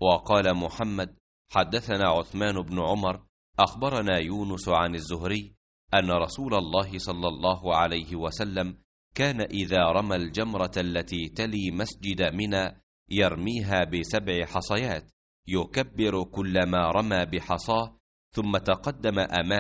وقال محمد: حدثنا عثمان بن عمر أخبرنا يونس عن الزهري أن رسول الله صلى الله عليه وسلم كان إذا رمى الجمرة التي تلي مسجد منى يرميها ب7 حصيات، يكبر كلما رمى بحصاه، ثم تقدم أمام